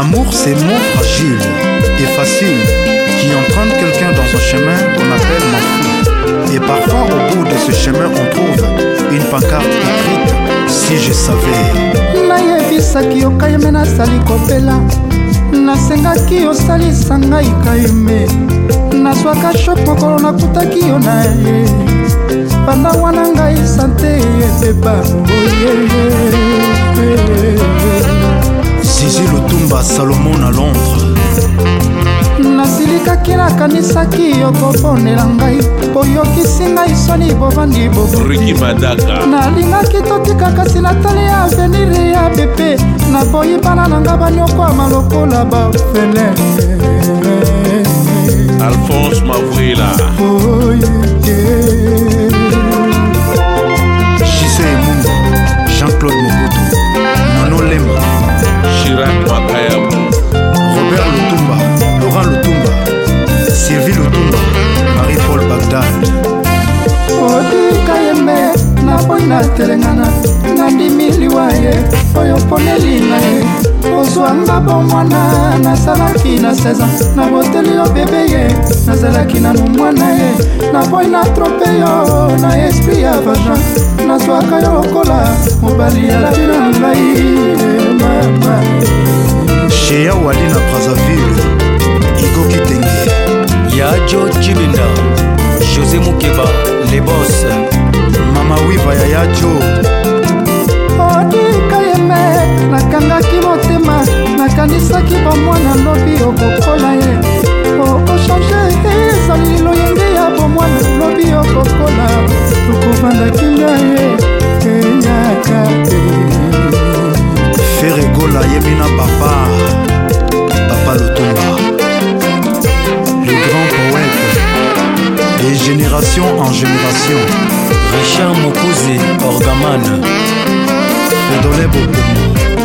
L'amour c'est mot fragile et facile qui entraîne quelqu'un dans un chemin qu'on appelle ma. Et parfois au bout de ce chemin on trouve une pancarte écrite si je savais. Nayebisaki okayeme nasali kopela, nasengaki osalisa ngai kayeme, nazwaka shok mokolo nakutaki yo na ye, banda wana ngai sante ebeba. Zizi Lutumba Salomon à Londres. Nasilikaki nakanisaki okobonela ngai, boyokisi ngai soni bovandi Ricky Madaka. nalingaki totika kasi natali ya avenir ya bebe, naboyi bana nanga banyokwama lokola bafele. Alphonse Mavouila. Jisé Mungu, Jean-Claude Mobutu, Nono Lemba, Chirac Makayabou, Robert Lutumba, Laurent Lutumba, Sylvie Lutumba, Marie-Paul Bagdad. Odika yembe naboyi natelengana nandimiliwa ye oyo poneli na ye, ozwanga bomwana nasalaki na 16 ans, naboteli yo bebe ye nazalaki nanu mwana ye, naboyi natrope yo na esprit ya vagin, nazwaka yo lokola mobali ya labi na ngai mama. Shea Wali na Brazzaville, Igo Kitenge, Yajo Chibinda, José Moukeba, les boss, Mama Wiva ya Yajo. Odika yeme nakangaki motema, nakanisaki bomwana lobi okokola ye, okochange ezali loyenge ya bomwana lobi okokola, tokovanda kimia ye kenyaka te. Ferregola Yemina Papa, Papa Lutumba, le grand poète, de génération en génération. Richard Mokuzi, Orgaman, Fedole Bokomo.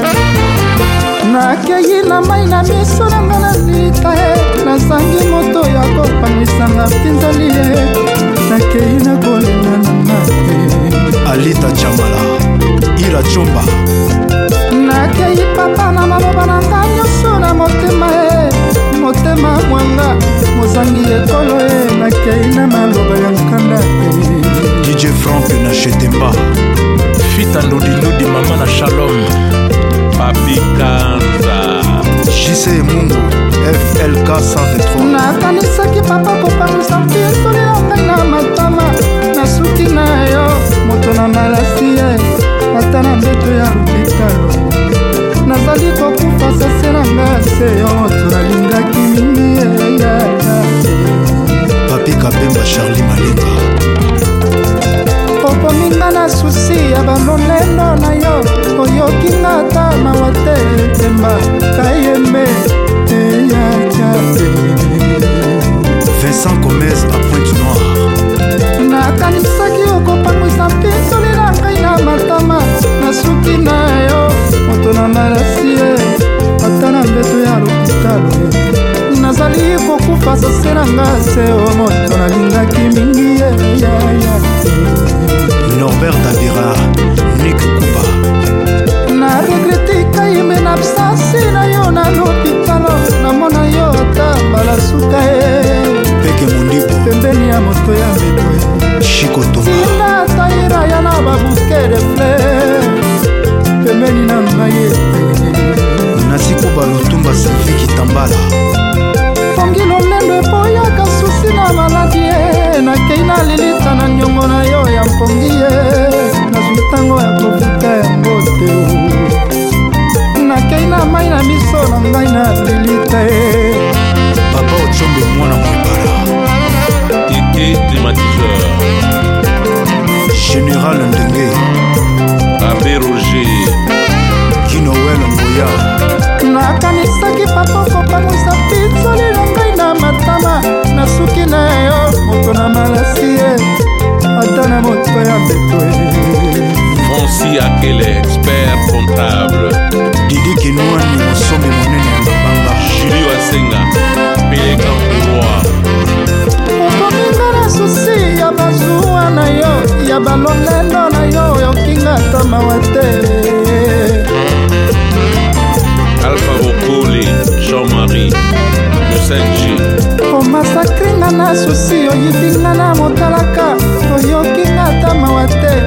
Nakei na mai na miso nanga na lita ye, nasangi moto ya kopangisanga pinzali ye, nakei na kolinga na ngai. Alita Chamala, Ira Chomba. Nakei papa na maloba na ngai nyonso na motema ye, motema mwanga mozangi ekolo ye, nakei na maloba ya nkanda ye. DJ Franck na Chetemba. Fita Ndodi Mama na Shalom, Papi Kanza, JC Mungu, FLK 123. Nakanisaki papa kopangisa mpintoli ya ngai na matama, nasuki na yo moto na malasi ye, ata na mbeto ya lupitalo, nazali kokufa sase na nga se yo moto nalingaki mingi ye. Papi Kabemba Charlie Malenga. Opominga na susi ya balolendo na yo, oyokinga ata mawa te temba kayembe eyakate. Vincent Gomez à Pointe-Noire. Nakanisaki okopangwisa mpintoli na ngai na matama, nasuki na yo moto na malasi ye, ata na mbeto ya lopitalo ye, nazali kokufa sase na nga se o moto nalingaki mingi ye. Norbert Davira, Nick Kuba. Na regrete kayembe na absence na yo na lopitalo, namona yo ata balasuka ye, Peke Mundibo, pembeni ya moto ya mbeto ye. Chico Toma. Tina taira ya na babuke de fleur, pembeni na ngai ye. Nasikuba Lutumba Sylvie Kitambala. Pongi lolendo epoyaka susi na maladi ye, nakei na lilita na nyongo na yo ya mpongi ye, nazwi ntango ya kofuta yango te. Nakei na mai na miso na ngai na lilita ye. Papa Ochombe Mwana Mwebala. Titi Climatiseur, Général Ndenge. Abbé Roger, Kinoel Mboya. Nakanisaki papa kopangwisa pitsoli na ngai na matama, nasuki na yo moto na malasi ye, ata na moto ya mbeto ye. Francis Akele, expert comptable, Didi Kinouani Mosombe Monene ya Mabanga. Julie Wasenga, Pélégan Roi, Okominga na susi ya bazuwa na yo, ya balolendo na yo, yokinga ata mawa te. Alpha Bokoli, 5G. omasakringa na susi oyibinga na motalaka oyokinga ata mawa te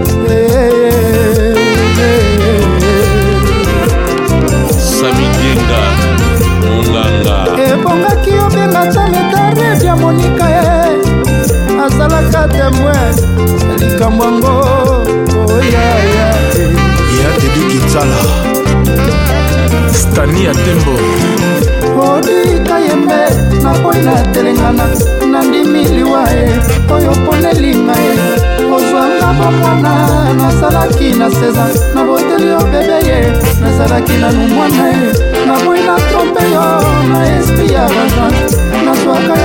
Samidienga Munganga ebongaki obenga ta metare bya monika azalaka temwe likambo yango oyaya ya Teddy Kitsala Stani ya Tembo odika yembe nakoyi natelengana nandimi liwa oyo ponelinga ozwanga bomwana nasalaki na 16 naboteli yo bebe nazalaki nanu mwana naboyi na trompe yo na esprit ya bajan nazwaka